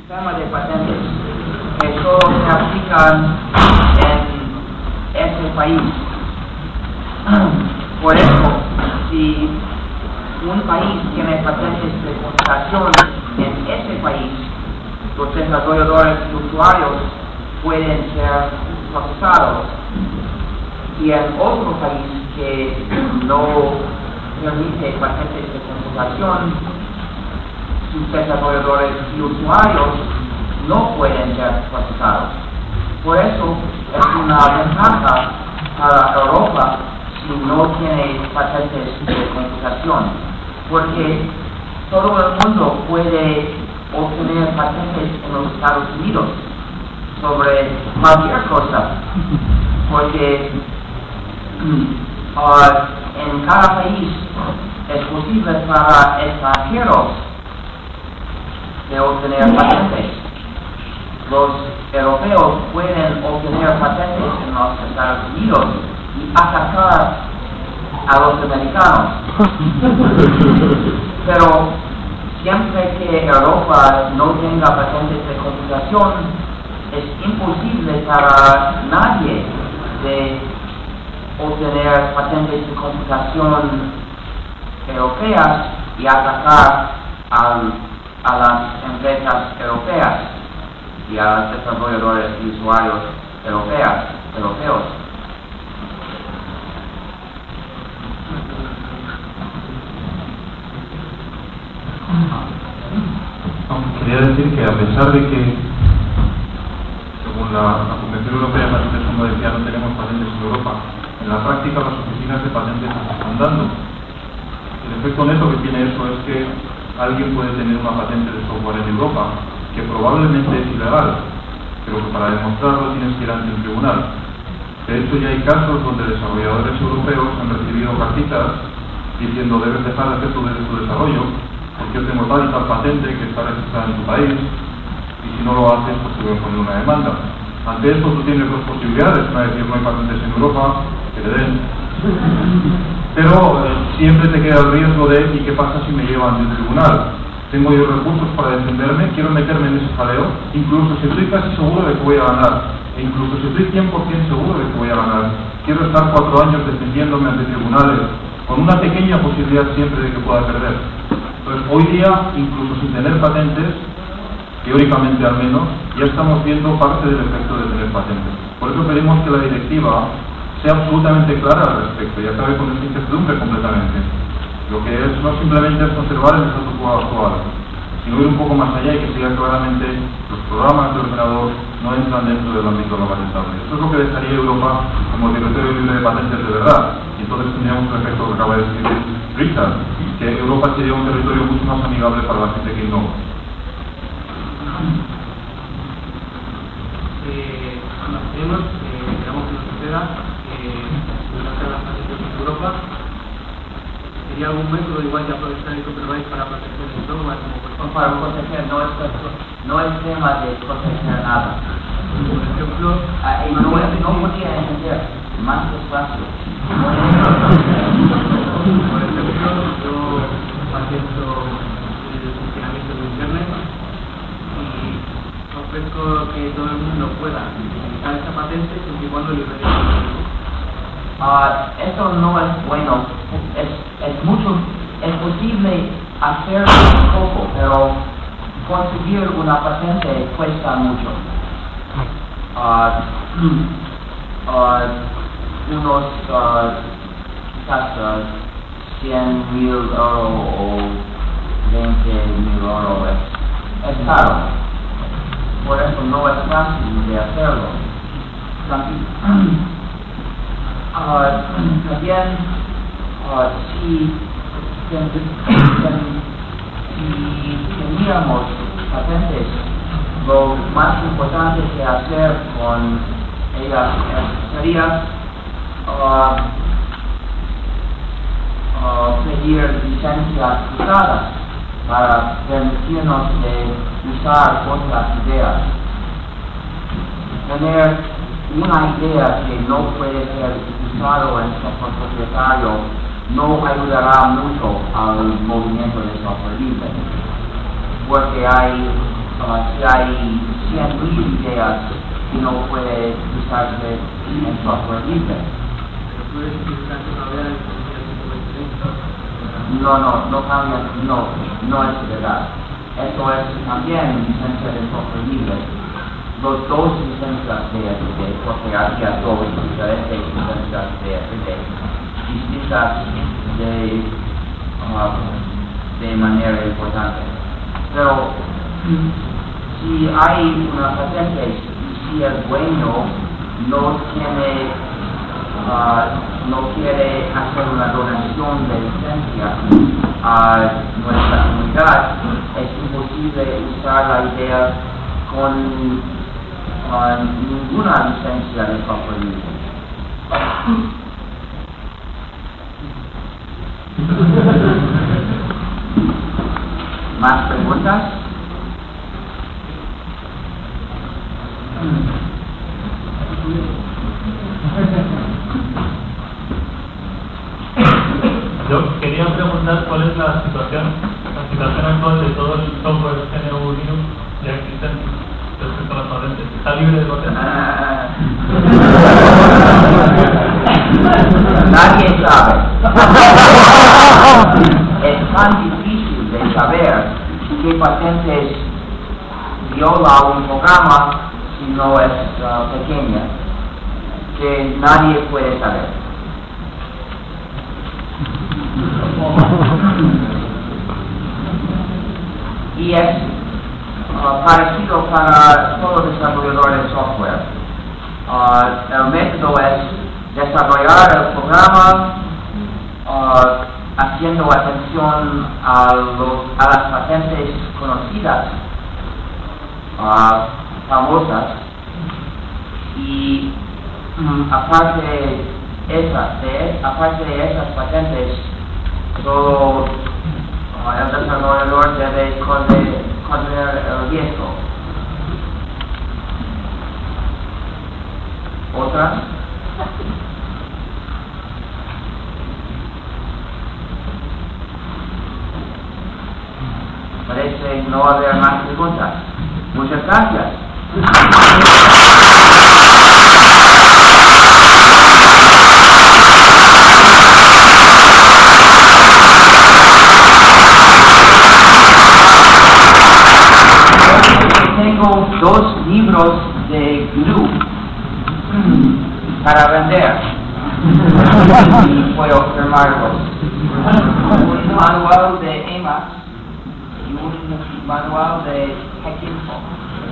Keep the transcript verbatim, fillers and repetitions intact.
sistema de patentes que solo se aplican en ese país. Por eso, si un país tiene patentes de computación en ese país, los desarrolladores y usuarios pueden ser procesados. Y en otro país que no permite patentes de computación, sus desarrolladores y usuarios no pueden ser procesados. Por eso es una ventaja para Europa si no tiene patentes de computación, porque todo el mundo puede obtener patentes en los Estados Unidos sobre cualquier cosa, porque uh, en cada país es posible para extranjeros de obtener patentes. Los europeos pueden obtener patentes en los Estados Unidos y atacar a los americanos. Pero siempre que Europa no tenga patentes de computación, es imposible para nadie de obtener patentes de computación europeas y atacar al, a las empresas europeas y a los desarrolladores y usuarios europeas, europeos. Quería decir que a pesar de que, según la, la Convención Europea de Patentes, como decía, no tenemos patentes en Europa, en la práctica las oficinas de patentes se están dando. El efecto neto que tiene eso es que alguien puede tener una patente de software en Europa, que probablemente es ilegal, pero que para demostrarlo tienes que ir ante un tribunal. De hecho, ya hay casos donde desarrolladores europeos han recibido cartitas diciendo debes dejar de hacer tu, tu desarrollo, porque yo tengo tal y tal patente que está registrada en tu país, y si no lo haces, pues te voy a poner una demanda. Ante esto tú tienes dos posibilidades: una es decir, no hay patentes en Europa, que te den, pero eh, siempre te queda el riesgo de ¿y qué pasa si me llevan ante el tribunal? Tengo yo recursos para defenderme, quiero meterme en ese jaleo, incluso si estoy casi seguro de que voy a ganar, e incluso si estoy cien por ciento seguro de que voy a ganar, quiero estar cuatro años defendiéndome ante tribunales, con una pequeña posibilidad siempre de que pueda perder. Entonces, hoy día, incluso sin tener patentes, teóricamente al menos, ya estamos viendo parte del efecto de tener patentes. Por eso pedimos que la directiva sea absolutamente clara al respecto y acabe con esta incertidumbre completamente. Lo que es no simplemente es conservar el status quo actual, sino ir un poco más allá y que siga claramente los programas de ordenador no entran dentro del ámbito de lo patentable. Eso es lo que dejaría Europa como territorio libre de patentes de verdad, y entonces tendríamos el efecto que acaba de describir Richard, que Europa sería un territorio mucho más amigable para la gente que innova. Eh, cuando tenemos, eh, queramos que nos suceda, eh, las patentes en Europa, ¿sería algún método igual de aprovechar el copyright para proteger el software? Como para proteger, no es, no es tema de proteger nada. Por ejemplo, ah, no, no, no podía entender, más despacio. Por ejemplo, yo patento el funcionamiento de Internet y ofrezco que todo el mundo pueda utilizar esta patente siempre y cuando libre de Uh, eso no es bueno. Es, es mucho, es posible hacer un poco, pero conseguir una patente cuesta mucho. Uh, uh, unos uh, quizás uh, cien mil euros o veinte mil euros es, es caro. Por eso no es fácil de hacerlo. También, Uh, también uh, si, ten, ten, si teníamos patentes, lo más importante que hacer con ellas sería uh, uh, pedir licencias usadas para permitirnos de usar otras ideas. Tener una idea que no puede ser usado en software propietario no ayudará mucho al movimiento de software libre, porque hay uh, si hay cien mil ideas que no puede usarse en software libre. No, no, no cambia, no, no es verdad. Eso es también licencia de software libre. Los dos licencias de F D, porque había dos diferentes licencias de F D, distintas de, uh, de manera importante. Pero si hay una patente y si el dueño no tiene, uh, no quiere hacer una donación de licencia a nuestra comunidad, es imposible usar la idea con Uh, ninguna licencia de software libre. ¿Más preguntas? Yo quería preguntar cuál es la situación, la situación actual de todo el software G N U Linux ya existente respecto a las patentes. ¿Está libre de patentes? Nadie sabe. Es tan difícil de saber qué patentes viola un programa si no es uh, pequeña, que nadie puede saber. Y es uh, parecido para todo desarrollador de software. Uh, el método es desarrollar el programa uh, haciendo atención a, los, a las patentes conocidas, uh, famosas, y um, aparte, esa, de, aparte de esas patentes, solo uh, el desarrollador debe correr, correr el riesgo. ¿Otras? Parece no haber más preguntas. Muchas gracias. Tengo dos libros de Gnu para vender y puedo firmarlos. Un manual de Emacs y un manual de Hackinfo.